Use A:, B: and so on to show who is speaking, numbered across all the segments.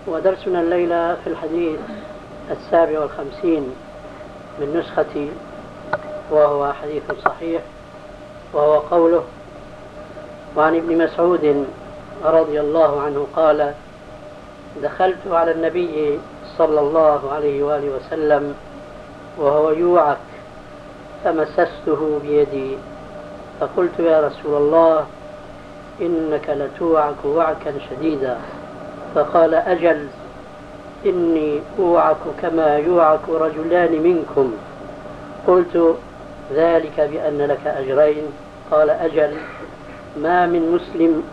A: ودرسنا الليلة في الحديث 57 من نسختي، وهو حديث صحيح، وهو قوله: وعن ابن مسعود رضي الله عنه قال: دخلت على النبي صلى الله عليه وآله وسلم وهو يوعك فمسسته بيدي فقلت: يا رسول الله، إنك لتوعك وعكا شديدا. فقال: أجل، إني أوعك كما يوعك رجلان منكم. قلت: ذلك بأن لك أجرين. قال: أجل، ما من مسلم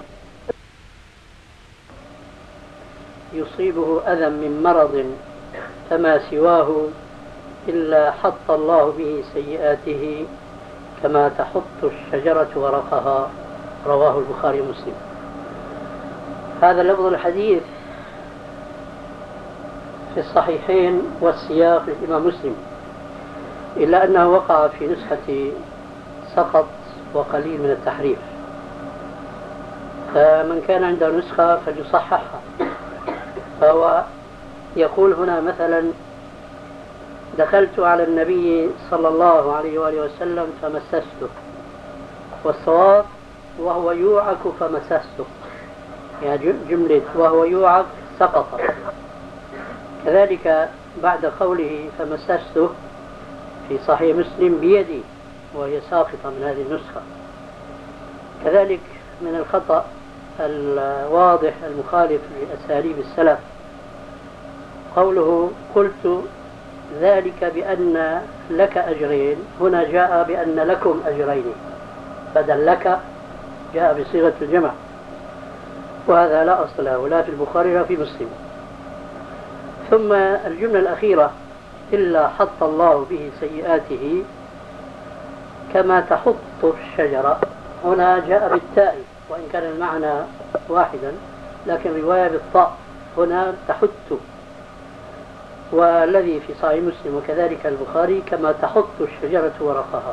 A: يصيبه أذى من مرض فما سواه إلا حط الله به سيئاته كما تحط الشجرة ورقها. رواه البخاري ومسلم. هذا لفظ الحديث في الصحيحين والسياق للإمام مسلم، إلا أنه وقع في نسخة سقط وقليل من التحريف، فمن كان عنده نسخة فليصححها. فهو يقول هنا مثلا: دخلت على النبي صلى الله عليه وآله وسلم فمسسته، والصواب وهو يوعك فمسسته، يعني جملة وهو يوعك سقط. كذلك بعد قوله فمسسته في صحيح مسلم بيدي، وهي ساقطة من هذه النسخة. كذلك من الخطأ الواضح المخالف لأساليب السلف قوله: قلت ذلك بأن لك أجرين. هنا جاء بأن لكم أجرين، بدل لك جاء بصيغة الجمع، وهذا لا أصل له لا في البخاري ولا في مسلم. ثم الجملة الأخيرة: إلا حط الله به سيئاته كما تحط الشجرة. هنا جاء بالتاء، وإن كان المعنى واحدا، لكن رواية بالطاء هنا تحط. والذي في صحيح مسلم وكذلك البخاري كما تحط الشجرة ورقها.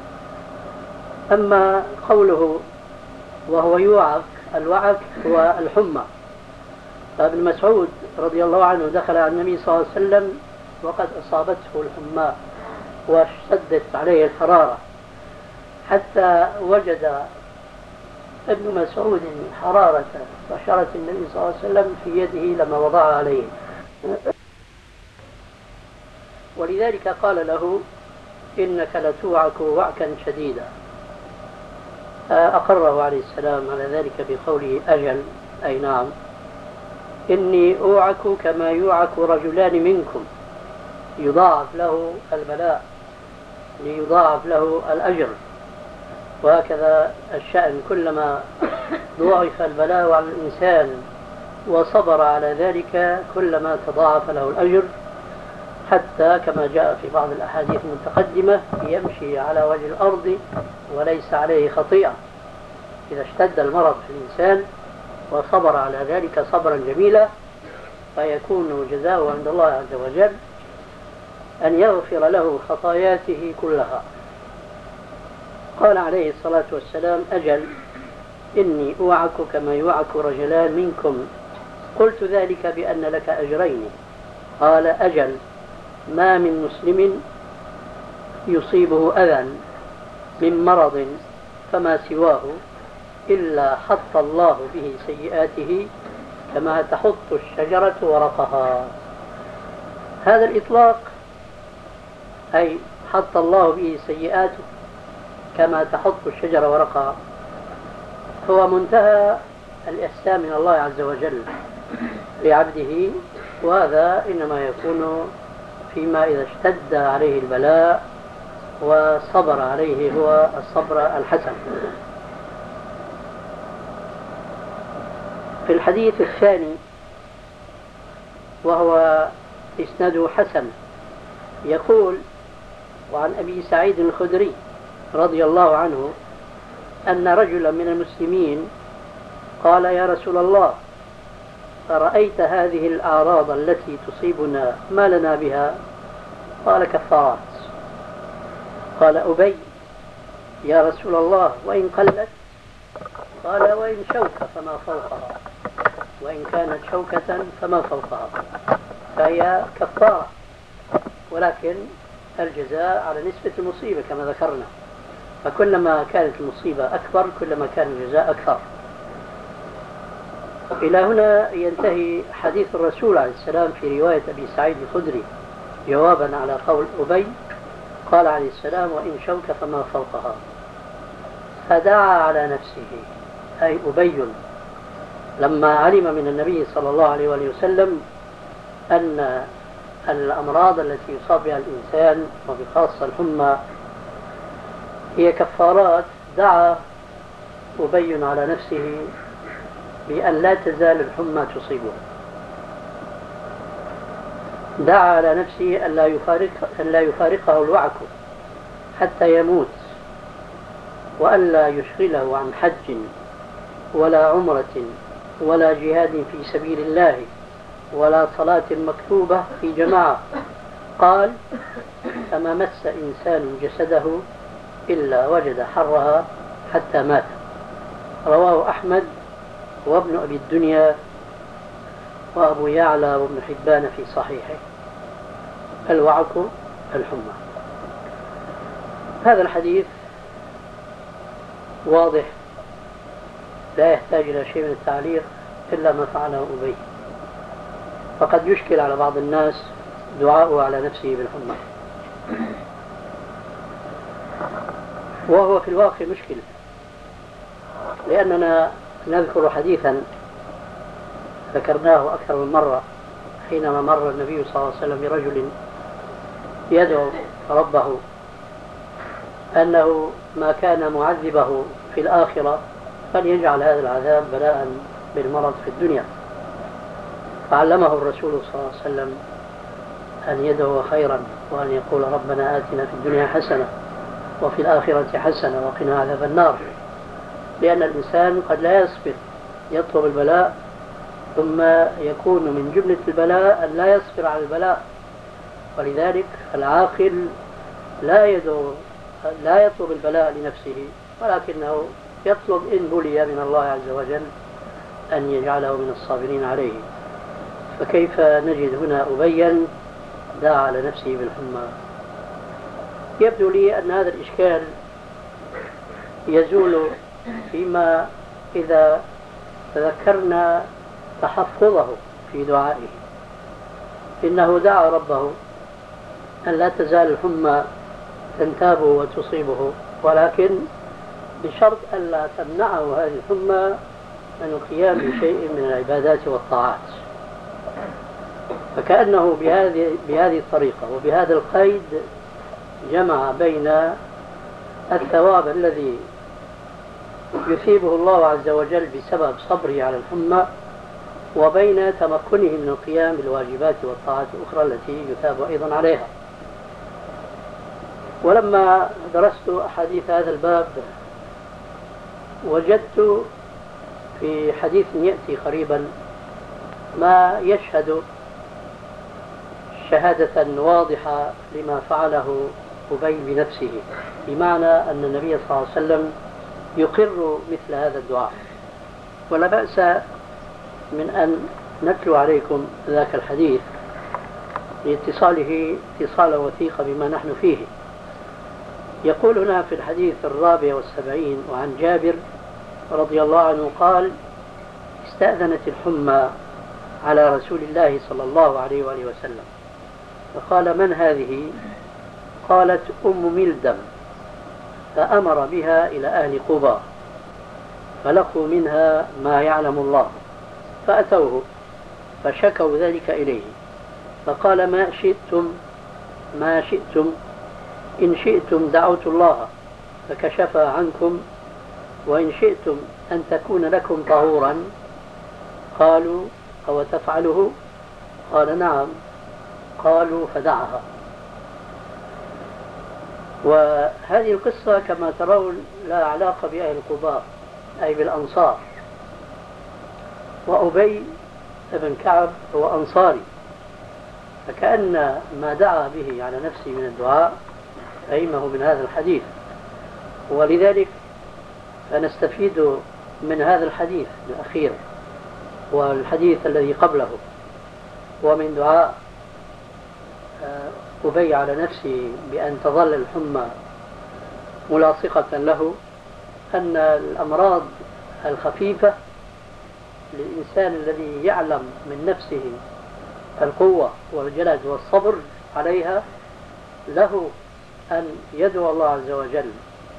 A: أما قوله وهو يوعك، الوعك هو الحمى. فابن مسعود رضي الله عنه دخل على النبي صلى الله عليه وسلم وقد أصابته الحمى واشتدت عليه الحرارة، حتى وجد ابن مسعود حرارة بشرة النبي صلى الله عليه وسلم في يده لما وضعها عليه، ولذلك قال له: إنك لتوعك وعكا شديدا. أقره عليه السلام على ذلك بقوله: أجل، أي نعم، إني أوعك كما يوعك رجلان منكم، يضاعف له البلاء ليضاعف له الأجر. وهكذا الشأن، كلما ضاعف البلاء على الإنسان وصبر على ذلك كلما تضاعف له الأجر، حتى كما جاء في بعض الأحاديث المتقدمة: يمشي على وجه الأرض وليس عليه خطيئة. إذا اشتد المرض في الإنسان وصبر على ذلك صبرا جميلا، فيكون جزاؤه عند الله عز وجل أن يغفر له خطاياته كلها. قال عليه الصلاة والسلام: أجل، إني أوعك كما يوعك رجلان منكم. قلت ذلك بأن لك أجرين. قال: أجل، ما من مسلم يصيبه أذى من مرض فما سواه إلا حط الله به سيئاته كما تحط الشجرة ورقها. هذا الإطلاق، أي حط الله به سيئاته كما تحط الشجرة ورقها، هو منتهى الإحسان من الله عز وجل لعبده، وهذا إنما يكون فيما إذا اشتد عليه البلاء وصبر عليه هو الصبر الحسن. في الحديث الثاني وهو إسناده حسن يقول: وعن أبي سعيد الخدري رضي الله عنه أن رجلا من المسلمين قال: يا رسول الله، أرأيت هذه الأعراض التي تصيبنا ما لنا بها؟ قال: كفارات. قال أبي: يا رسول الله، وإن قلت؟ قال: وإن شوك فما فوقها. وإن كانت شوكة فما فوقها، فهي كفارة، ولكن الجزاء على نسبة المصيبة كما ذكرنا، فكلما كانت المصيبة أكبر كلما كان الجزاء أكثر. إلى هنا ينتهي حديث الرسول عليه السلام في رواية أبي سعيد الخدري جوابا على قول أبي، قال عليه السلام: وإن شوك فما فوقها. فدعا على نفسه، أي أبي لما علم من النبي صلى الله عليه وآله وسلم أن الأمراض التي يصاب بها الإنسان وبخاصة الحمى هي كفارات، دعا أبي على نفسه بأن لا تزال الحمى تصيبه، دعا على نفسه أن لا يفارقه الوعك حتى يموت، وأن لا يشغله عن حج ولا عمرة ولا جهاد في سبيل الله ولا صلاة مكتوبة في جماعة. قال: فما مس إنسان جسده إلا وجد حرها حتى مات. رواه أحمد وابن أبي الدنيا وأبو يعلى وابن حبان في صحيحه. الوعك الحمى. هذا الحديث واضح لا يحتاج إلى شيء من التعليق إلا ما فعله أبي، فقد يشكل على بعض الناس دعاءه على نفسه بالحمى، وهو في الواقع مشكل، لأننا نذكر حديثا ذكرناه أكثر من مرة حينما مر النبي صلى الله عليه وسلم برجل يدعو ربه أنه ما كان معذبه في الآخرة فليجعل هذا العذاب بلاء بالمرض في الدنيا، فعلمه الرسول صلى الله عليه وسلم أن يدعو خيرا وأن يقول: ربنا آتنا في الدنيا حسنة وفي الآخرة حسنة وقنا عذاب النار، لأن الإنسان قد لا يصبر، يطلب البلاء ثم يكون من جملة البلاء أن لا يصبر على البلاء، ولذلك العاقل لا يطلب البلاء لنفسه، ولكنه يطلب إن بلي من الله عز وجل أن يجعله من الصابرين عليه. فكيف نجد هنا أبيا دعا على نفسه بالحمى؟ يبدو لي أن هذا الإشكال يزول فيما إذا تذكرنا تحفظه في دعائه. إنه دعا ربه أن لا تزال الحمى تنتابه وتصيبه، ولكن بشرط أن لا تمنعه هذه الحمى من القيام بشيء من العبادات والطاعات. فكأنه بهذه الطريقة وبهذا القيد جمع بين الثواب الذي يثيبه الله عز وجل بسبب صبره على الحمى وبين تمكنه من القيام بالواجبات والطاعات الأخرى التي يثاب أيضا عليها. ولما درست أحاديث هذا الباب وجدت في حديث يأتي قريبا ما يشهد شهادة واضحة لما فعله أبي بنفسه، بمعنى أن النبي صلى الله عليه وسلم يقر مثل هذا الدعاء. ولا بأس من أن نتلو عليكم ذاك الحديث لاتصاله اتصالا وثيقا بما نحن فيه. يقول هنا في الحديث 74 وعن جابر رضي الله عنه قال: استأذنت الحمى على رسول الله صلى الله عليه وآله وسلم، فقال: من هذه؟ قالت: أم ملدم، فأمر بها إلى أهل قباء فلقوا منها ما يعلم الله، فأتوه فشكوا ذلك إليه، فقال: ما شئتم إن شئتم دعوت الله فكشف عنكم، وإن شئتم أن تكون لكم طهورا. قالوا: أو تفعله؟ قال: نعم. قالوا: فدعها. وهذه القصة كما ترون لا علاقة بأهل قباء أي بالأنصار، وأبي بن كعب هو أنصاري، فكأن ما دعا به على نفسه من الدعاء فهمه من هذا الحديث. ولذلك فنستفيد من هذا الحديث الأخير والحديث الذي قبله. ومن دعاء أبي على نفسه بأن تظل الحمى ملاصقة له أن الأمراض الخفيفة للإنسان الذي يعلم من نفسه القوة والجلد والصبر عليها له أن يدعو الله عز وجل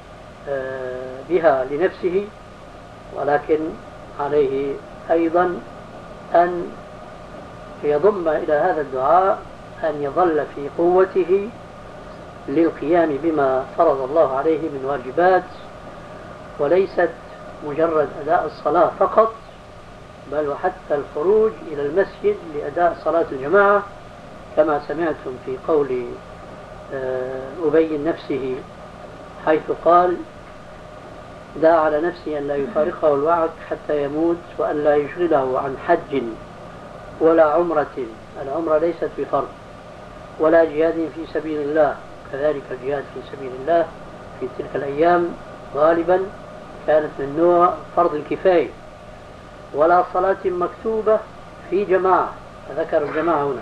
A: بها لنفسه، ولكن عليه أيضا أن يضم إلى هذا الدعاء أن يظل في قوته للقيام بما فرض الله عليه من واجبات، وليست مجرد أداء الصلاة فقط، بل وحتى الخروج إلى المسجد لأداء صلاة الجماعة، كما سمعتم في قول أبي نفسه حيث قال: دعا على نفسه أن لا يفارقه الوعد حتى يموت، وأن لا يشغله عن حج ولا عمرة، العمرة ليست بفرض، ولا جهاد في سبيل الله، كذلك الجهاد في سبيل الله في تلك الأيام غالبا كانت من نوع فرض الكفاية، ولا صلاة مكتوبة في جماعة، فذكر الجماعة هنا.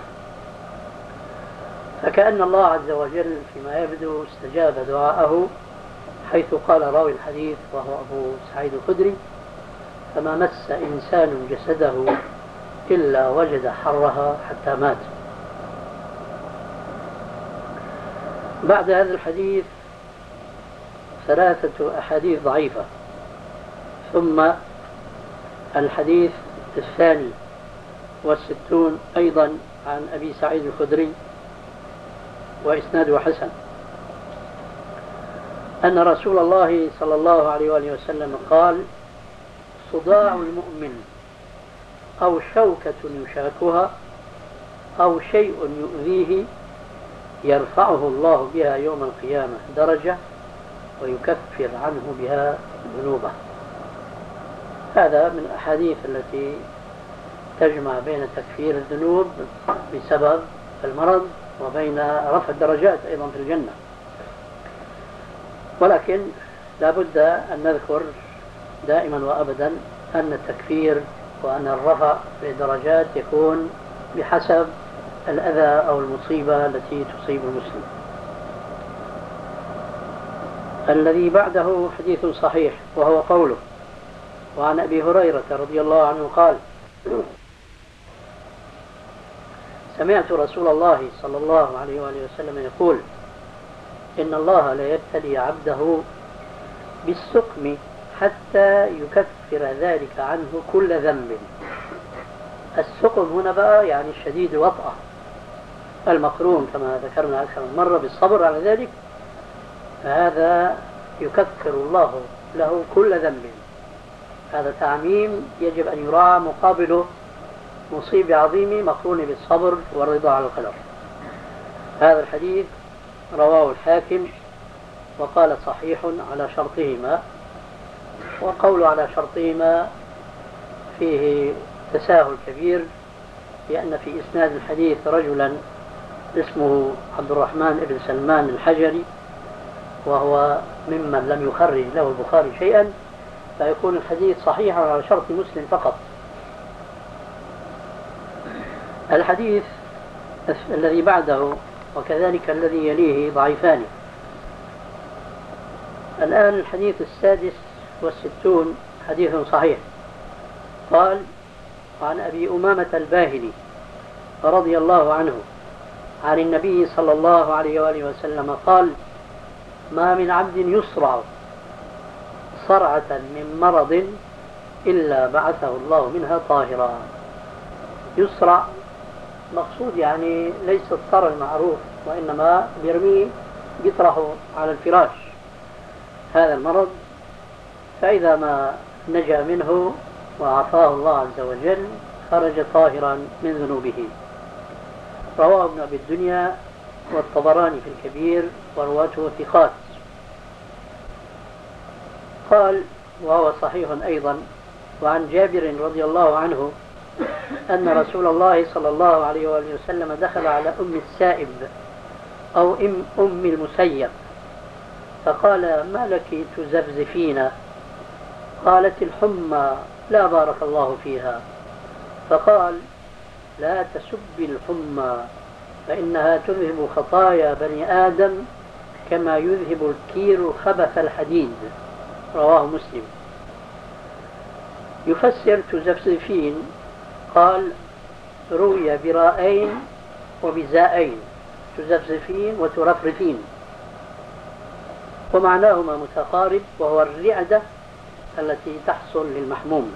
A: فكأن الله عز وجل فيما يبدو استجاب دعاءه، حيث قال راوي الحديث وهو أبو سعيد الخدري: فما مس إنسان جسده إلا وجد حرها حتى مات. بعد هذا الحديث 3 أحاديث ضعيفة، ثم الحديث 62 أيضا عن أبي سعيد الخدري وإسناده حسن، أن رسول الله صلى الله عليه وآله وسلم قال: صداع المؤمن أو شوكة يشاكها أو شيء يؤذيه يرفعه الله بها يوم القيامة درجة ويكفر عنه بها ذنوبه. هذا من الأحاديث التي تجمع بين تكفير الذنوب بسبب المرض وبين رفع الدرجات أيضا في الجنة. ولكن لا بد أن نذكر دائما وأبدا أن التكفير وأن الرفع في الدرجات يكون بحسب الأذى أو المصيبة التي تصيب المسلم. الذي بعده حديث صحيح، وهو قوله: وعن أبي هريرة رضي الله عنه قال: سمعت رسول الله صلى الله عليه وآله وسلم يقول: إن الله لا يبتلي عبده بالسقم حتى يكفر ذلك عنه كل ذنب. السقم هنا بقى يعني الشديد وطأة، المقرون كما ذكرنا أكثر من مرة بالصبر على ذلك، فهذا يكفر الله له كل ذنب. هذا تعميم يجب أن يراعى مقابله مصيبة عظيمة مقرونة بالصبر والرضا على القدر. هذا الحديث رواه الحاكم وقال صحيح على شرطهما، وقول على شرطهما فيه تساهل كبير، لأن في إسناد الحديث رجلا اسمه عبد الرحمن بن سلمان الحجري، وهو ممن لم يخرج له البخاري شيئا، فيكون الحديث صحيحا على شرط مسلم فقط. الحديث الذي بعده وكذلك الذي يليه ضعيفان. الآن الحديث 66 حديث صحيح. قال: عن أبي أمامة الباهلي رضي الله عنه عن النبي صلى الله عليه وآله وسلم قال: ما من عبد يصرع صرعة من مرض إلا بعثه الله منها طاهرا. يصرع مقصود يعني ليس الصرع المعروف، وإنما بيرميه يطرحه على الفراش هذا المرض، فإذا ما نجا منه وعافاه الله عز وجل خرج طاهرا من ذنوبه. رواه ابن أبي الدنيا والطبراني في الكبير ورواته ثقات. قال: وهو صحيح أيضا. وعن جابر رضي الله عنه أن رسول الله صلى الله عليه وآله وسلم دخل على أم السائب أو أم المسيب فقال: ما لك تزفزفين؟ قالت: الحمى لا بارك الله فيها. فقال: لا تسب الحمى فإنها تذهب خطايا بني آدم كما يذهب الكير خبث الحديد. رواه مسلم. يفسر تزفزفين قال: روي برائين وبزائين، تزفزفين وترفرفين، ومعناهما متقارب، وهو الرعدة التي تحصل للمحموم.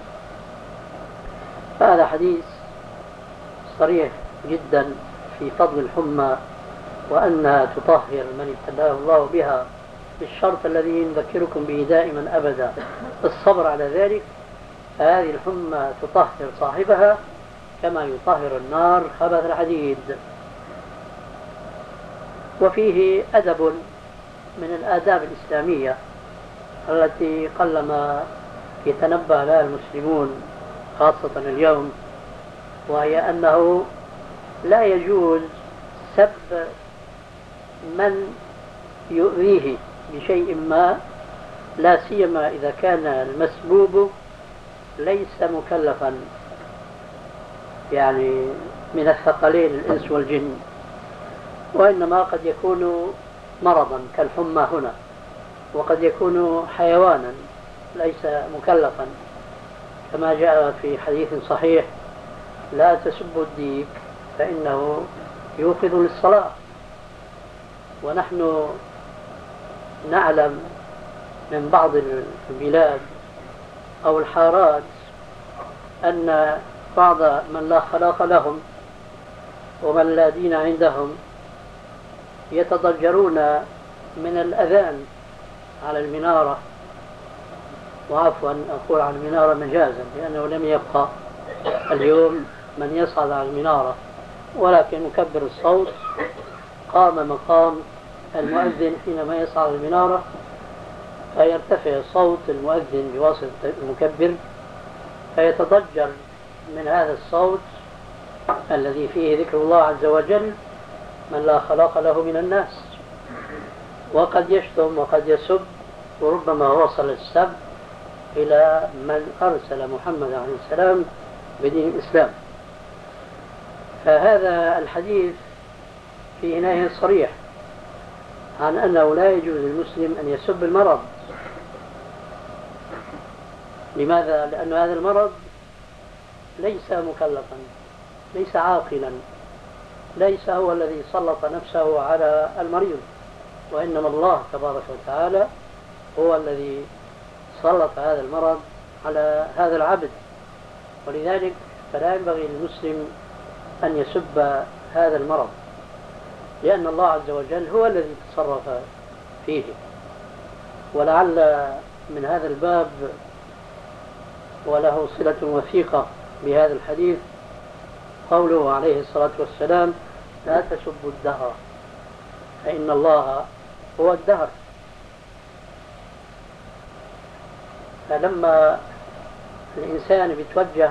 A: هذا حديث صريح جدا في فضل الحمى وأنها تطهر من ابتلاه الله بها، بالشرط الذي نذكركم به دائما أبدا: الصبر على ذلك. هذه الحمى تطهر صاحبها كما يطهر النار خبث الحديد. وفيه أدب من الآداب الإسلامية التي قلما يتنبه لها المسلمون خاصة اليوم، وهي أنه لا يجوز سب من يؤذيه بشيء ما، لا سيما إذا كان المسبوب ليس مكلفا، يعني من الثقلين الإنس والجن، وإنما قد يكون مرضا كالحمى هنا، وقد يكون حيوانا ليس مكلفا، كما جاء في حديث صحيح: لا تسبوا الديك فإنه يوقظ للصلاة. ونحن نعلم من بعض البلاد أو الحارات أن بعض من لا خلاق لهم ومن لا دين عندهم يتضجرون من الأذان على المنارة، وعفوا أقول عن المنارة مجازا لأنه لم يبقى اليوم من يصعد على المنارة، ولكن مكبر الصوت قام مقام المؤذن حينما يصعد المنارة، فيرتفع صوت المؤذن بواسطة المكبر، فيتضجر من هذا الصوت الذي فيه ذكر الله عز وجل من لا خلاق له من الناس، وقد يشتم وقد يسب، وربما وصل السب إلى من أرسل محمد عليه السلام بدين الإسلام. فهذا الحديث فيه نهي صريح عن أنه لا يجوز للمسلم أن يسب المرض. لماذا؟ لأن هذا المرض ليس مكلفا، ليس عاقلا، ليس هو الذي سلط نفسه على المريض، وإنما الله تبارك وتعالى هو الذي سلط هذا المرض على هذا العبد. ولذلك فلا ينبغي للمسلم أن يسب هذا المرض، لأن الله عز وجل هو الذي تصرف فيه. ولعل من هذا الباب وله صلة وثيقة بهذا الحديث قوله عليه الصلاة والسلام: لا تسبوا الدهر فإن الله هو الدهر. فلما الإنسان بيتوجه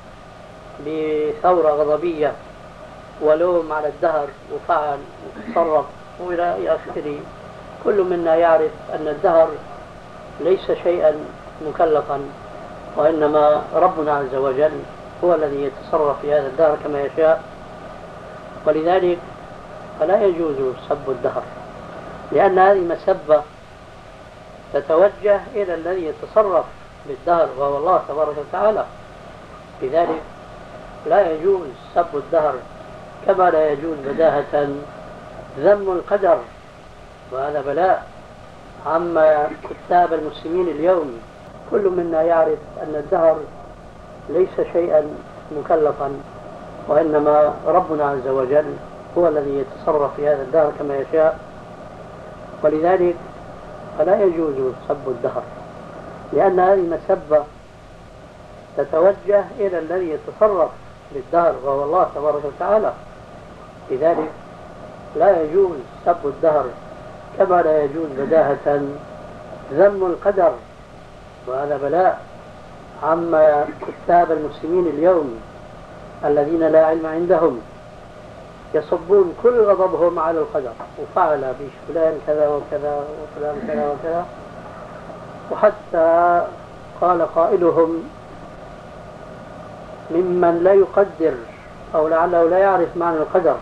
A: بثورة غضبية ولوم على الدهر وفعل وتصرف وإلى آخره، كل منا يعرف أن الدهر ليس شيئا مكلفا، وإنما ربنا عز وجل هو الذي يتصرف في هذا الدهر كما يشاء. ولذلك فلا يجوز سب الدهر، لأن هذه مسبة تتوجه إلى الذي يتصرف بالدهر وهو الله تبارك وتعالى. لذلك لا يجوز سب الدهر، كما لا يجوز بداهة ذم القدر، وهذا بلاء عما كتاب المسلمين اليوم. كل منا يعرف أن الدهر ليس شيئا مكلفا، وإنما ربنا عز وجل هو الذي يتصرف في هذا الدهر كما يشاء. ولذلك فلا يجوز سب الدهر، لأن هذه مسبة تتوجه إلى الذي يتصرف بالدهر وهو الله تبارك وتعالى. لذلك لا يجوز سب الدهر، كما لا يجوز بداهة ذم القدر، وهذا بلاء عما كتاب المسلمين اليوم الذين لا علم عندهم يصبون كل غضبهم على القدر، وفعل بفلان كذا وكذا وفلان كذا وكذا، وحتى قال قائلهم: ممن لا يقدر أو لعله لا يعرف معنى القدر.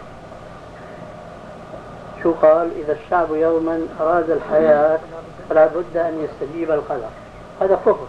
A: شو قال؟ إذا الشعب يوما أراد الحياة فلا بد أن يستجيب القدر. هذا كفر،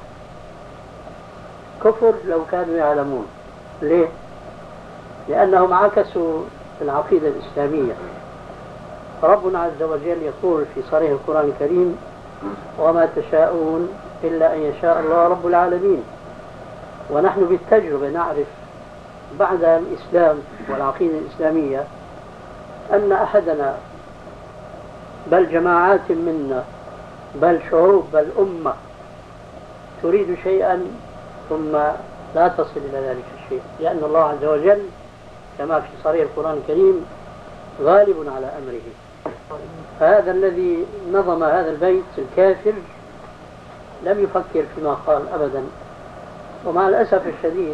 A: كفر لو كانوا يعلمون. ليه؟ لأنهم عكسوا العقيدة الإسلامية. ربنا عز وجل يقول في صريح القرآن الكريم: وما تشاءون إلا أن يشاء الله رب العالمين. ونحن بالتجربة نعرف بعد الإسلام والعقيدة الإسلامية أن أحدنا بل جماعات منا بل شعوب بل أمة تريد شيئا ثم لا تصل إلى ذلك الشيء، لأن الله عز وجل كما في صريح القرآن الكريم غالب على أمره. فهذا الذي نظم هذا البيت الكافر لم يفكر فيما قال أبدا. ومع الأسف الشديد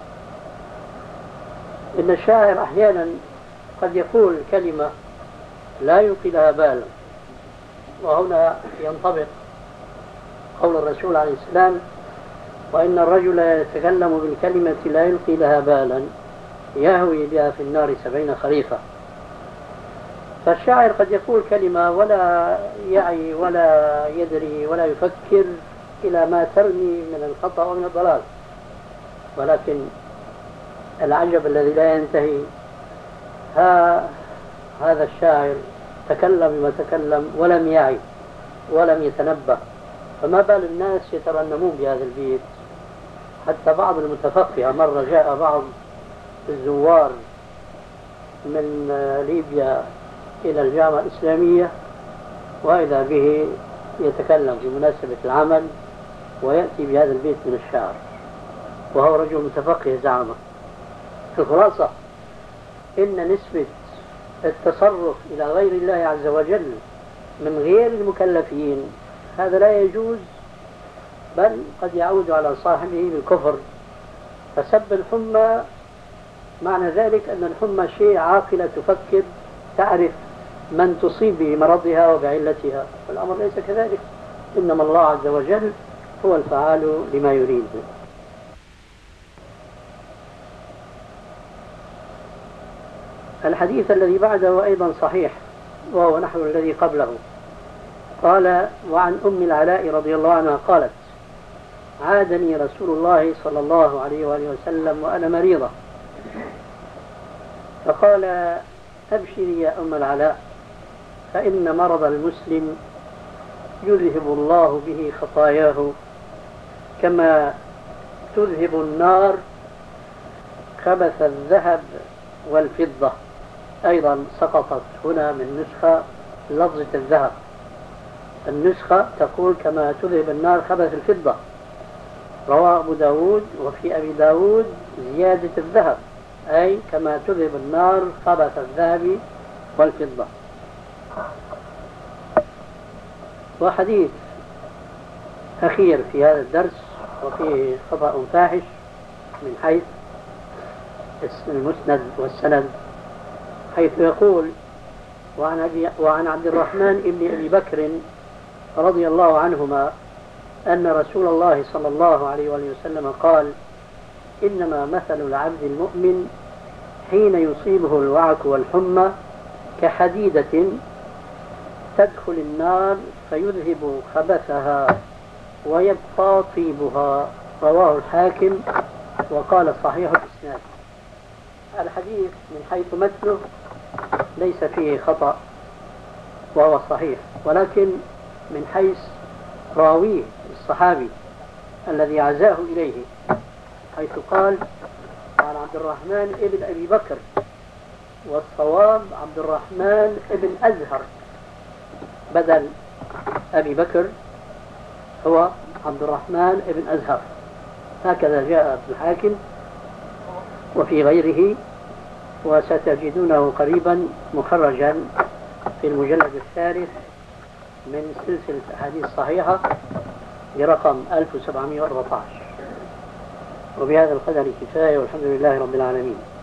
A: إن الشاعر أحيانا قد يقول كلمة لا يلقي لها بالا، وهنا ينطبق قول الرسول عليه السلام: وإن الرجل يتكلم بالكلمة لا يلقي لها بالا يهوي بها في النار 70 خريفا. فالشاعر قد يقول كلمة ولا يعي ولا يدري ولا يفكر إلى ما ترمي من الخطأ ومن الضلال، ولكن العجب الذي لا ينتهي، هذا الشاعر تكلم بما تكلم ولم يعي ولم يتنبه. فما بال الناس يترنمون بهذا البيت؟ حتى بعض المتفقهة مرة جاء بعض الزوار من ليبيا إلى الجامعة الإسلامية وإذا به يتكلم في مناسبة العمل ويأتي بهذا البيت من الشعر، وهو رجل متفقه زعمه. الخلاصة إن نسبة التصرف إلى غير الله عز وجل من غير المكلفين هذا لا يجوز، بل قد يعود على صاحبه بالكفر. فسب الحمى معنى ذلك أن الحمى شيء عاقلة تفكر تعرف من تصيب بمرضها وبعلتها، والأمر ليس كذلك. إنما الله عز وجل هو الفعال لما يريد. الحديث الذي بعده أيضا صحيح وهو نحو الذي قبله. قال: وعن أم العلاء رضي الله عنها قالت: عادني رسول الله صلى الله عليه وآله وسلم وأنا مريضة، فقال: أبشري يا أم العلاء، فإن مرض المسلم يذهب الله به خطاياه كما تذهب النار خبث الذهب والفضة. أيضا سقطت هنا من نسخة لفظة الذهب، النسخة تقول كما تذهب النار خبث الفضة. رواه أبو داود، وفي أبي داود زيادة الذهب، أي كما تذهب النار خبث الذهب والفضة. وحديث أخير في هذا الدرس وفيه خطأ فاحش من حيث المسند والسند، حيث يقول: وعن عبد الرحمن ابن أبي بكر رضي الله عنهما أن رسول الله صلى الله عليه وسلم قال: إنما مثل العبد المؤمن حين يصيبه الوعك والحمى كحديدة تدخل النار فيذهب خبثها ويبقى طيبها. رواه الحاكم وقال صحيح الإسناد. الحديث من حيث متنه ليس فيه خطأ وهو صحيح، ولكن من حيث راويه الصحابي الذي عزاه إليه، حيث قال: عن عبد الرحمن ابن أبي بكر، والصواب عبد الرحمن ابن أزهر، بدل أبي بكر هو عبد الرحمن ابن أزهر. هكذا جاء في الحاكم وفي غيره، وستجدونه قريبا مخرجا في المجلد الثالث من سلسلة أحاديث صحيحة برقم 1714. وبهذا القدر كفاية، والحمد لله رب العالمين.